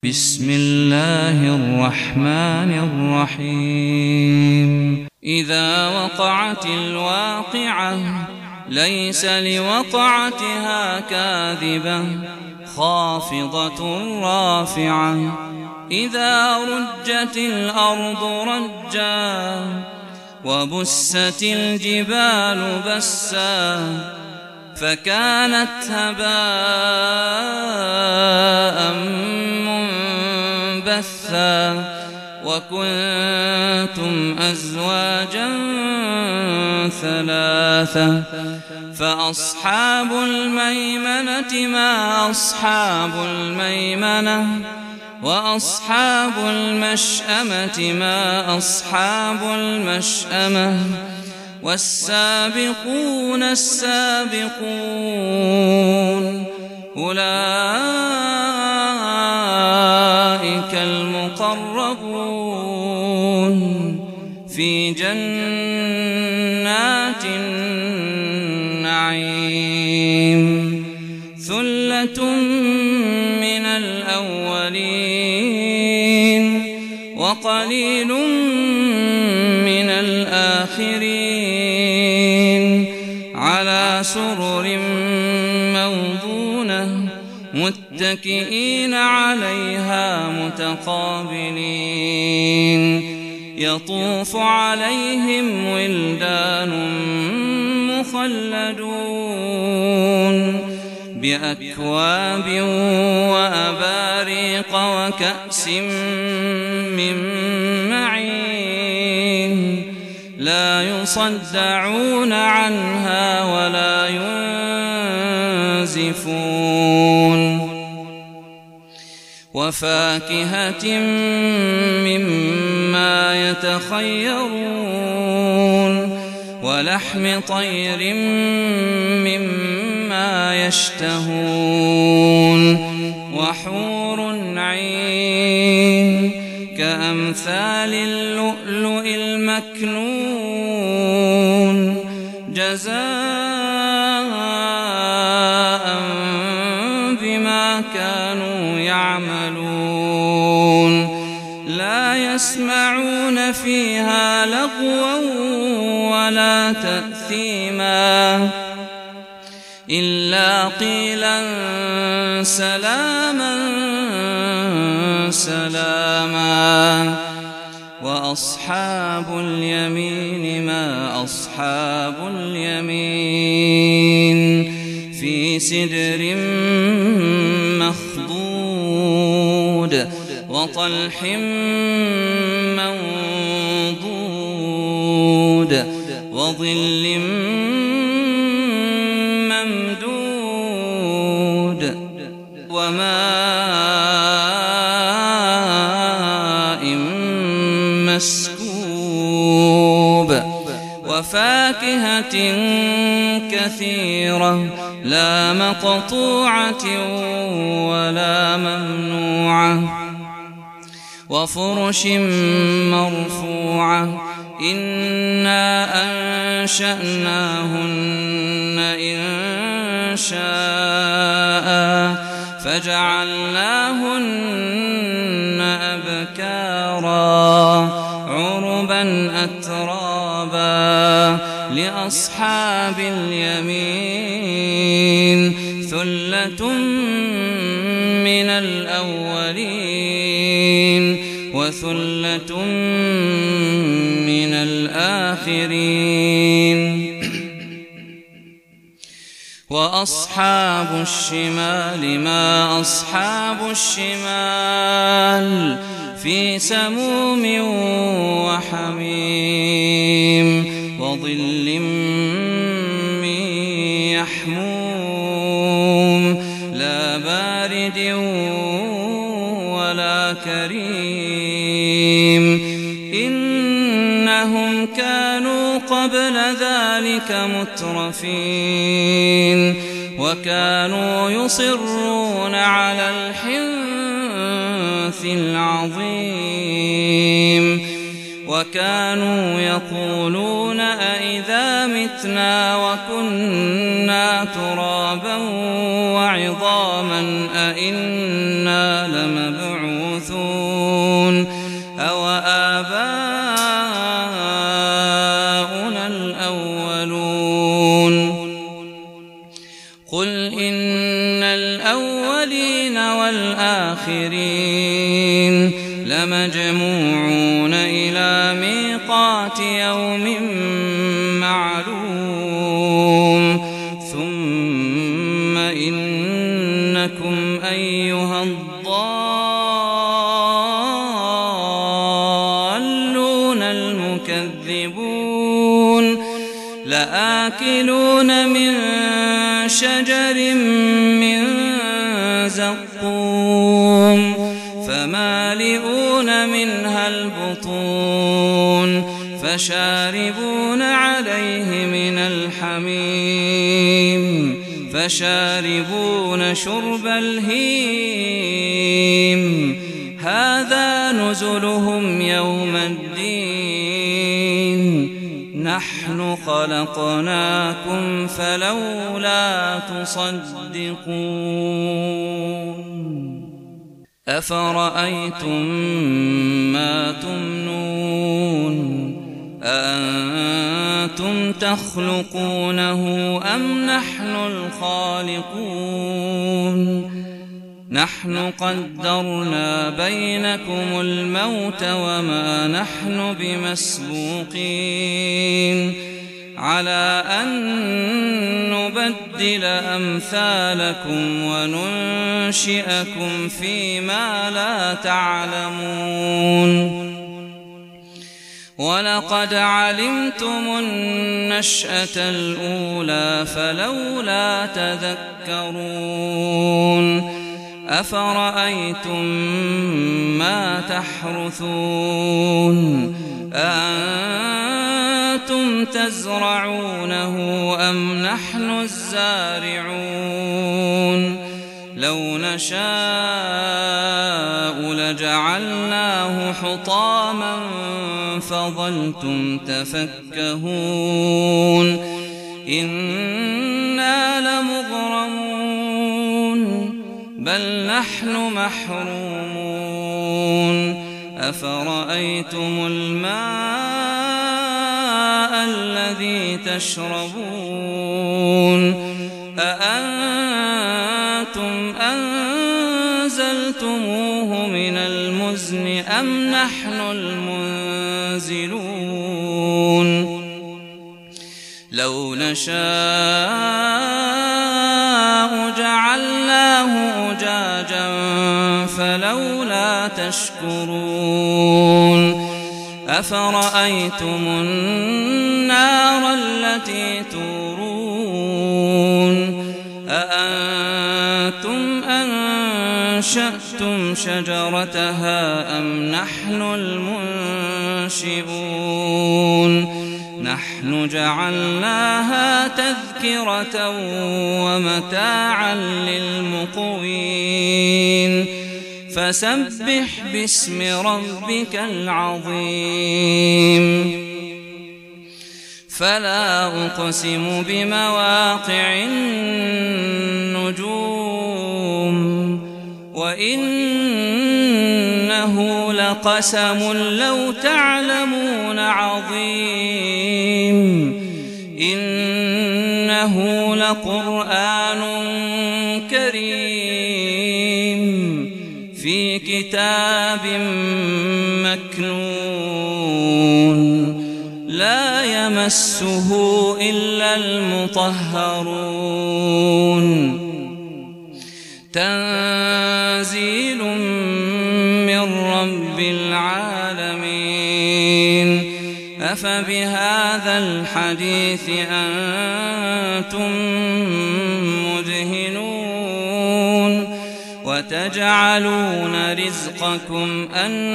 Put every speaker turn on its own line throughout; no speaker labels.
بسم الله الرحمن الرحيم إذا وقعت الواقعة ليس لوقعتها كاذبة خافضة رافعة إذا رجت الأرض رجا وبست الجبال بسا فكانت هباء منبثا وكنتم أزواجا ثلاثة فأصحاب الميمنة ما أصحاب الميمنة وأصحاب المشأمة ما أصحاب المشأمة والسابقون السابقون أولئك المقربون في جنات النعيم ثلة من الأولين وقليل من الآخرين على سرر موضونة متكئين عليها متقابلين يطوف عليهم ولدان مخلدون بأكواب وأباريق وكأس من معين لا يصدعون عنها ولا ينزفون وفاكهة مما يتخيرون ولحم طير مما يشتهون وحور عين كأمثال اللؤلؤ المكنون جزاء بما كانوا يعملون لا يسمعون فيها لغوا ولا تأثيما إلا قيلا سلاما سلاما وأصحاب اليمين ما أصحاب اليمين في سدر مخضود وطلح منضود وظل ممدود وماء مسكوب وفاكهة كثيرة لا مقطوعة ولا ممنوعة وفرش مرفوعة إنا أنشأناهن إن شاء فجعلناهن أبكارا عربا أترابا لأصحاب اليمين ثلة من الأولين وثلة من الآخرين وأصحاب الشمال ما أصحاب الشمال في سموم وحميم وظل من يحموم لا بارد ولا كريم إنهم كانوا قبل ذلك مترفين وكانوا يصرون على الحنث العظيم وكانوا يقولون أئذا متنا وكنا ترابا وعظاما أئنا لمبعوثون لمبعوثون أوآباؤنا الأولون قل إن الأولين والآخرين لمجموعون إلى ميقات يوم معلوم ثم إنكم أيها الضالون المكذبون لآكلون من شجر من زقوم فمالئون منها البطون فشاربون عليه من الحميم فشاربون شرب الهيم هذا نزلهم يوم الدين نحن خلقناكم فلولا تصدقون أفرأيتم ما تمنون أأنتم تخلقونه أم نحن الخالقون نحن قدرنا بينكم الموت وما نحن بمسبوقين على أن نبدل أمثالكم وننشئكم فيما لا تعلمون ولقد علمتم النشأة الأولى فلولا تذكرون أفرأيتم ما تحرثون أأنتم تزرعونه أم نحن الزارعون لو نشاء لجعلناه حطاما فظلتم تفكهون إنا لمغرمون بل نحن محرومون أفرأيتم الماء الذي تشربون أأنتم أنزلتموه من المزن أم نحن المنزلون لو نشاء جعلناه أجاجا فلولا تشكرون أفرأيتم النار التي تورون أأنتم أنشأتم شجرتها أم نحن المنشئون نحن جعلناها تذكرة ومتاعا للمقوين فسبح باسم ربك العظيم فلا أقسم بمواقع النجوم وإنه لقسم لو تعلمون عظيم إنه لقرآن كريم في كتاب مكنون لا يمسه إلا المطهرون تنزيل من رب العالمين أفبهذا الحديث أنتم مدهنون وتجعلون رزقكم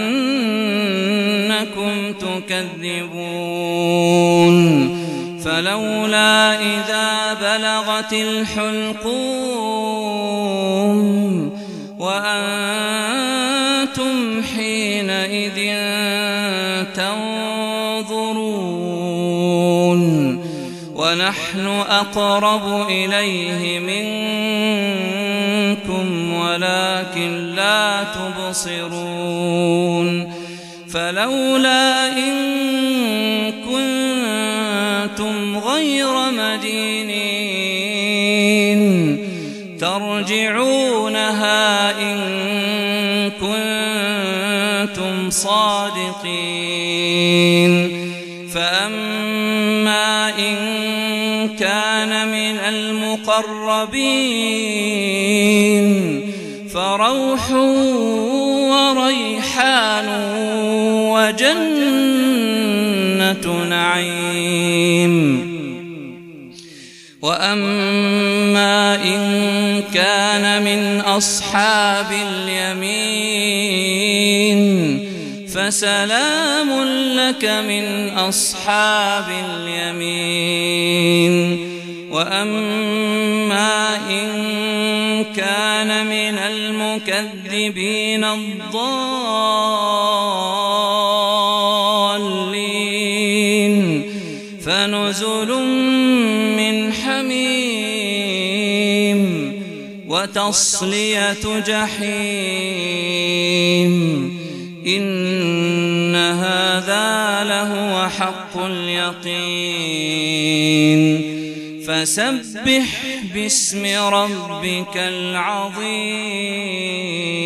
أنكم تكذبون فلولا إذا بلغت الحلقوم وأنتم حينئذ تنظرون ونحن أقرب إليه منكم منكم ولكن لا تبصرون فلولا إن كنتم غير مدينين ترجعونها إن كنتم صادقين فأما إن كان من المقربين فروح وريحان وجنة نعيم وأما إن كان من أصحاب اليمين فسلام لك من أصحاب اليمين وأما إن كان من المكذبين الضالين فنزل من حميم وتصلية جحيم إن هذا لهو حق اليقين فسبح باسم ربك العظيم.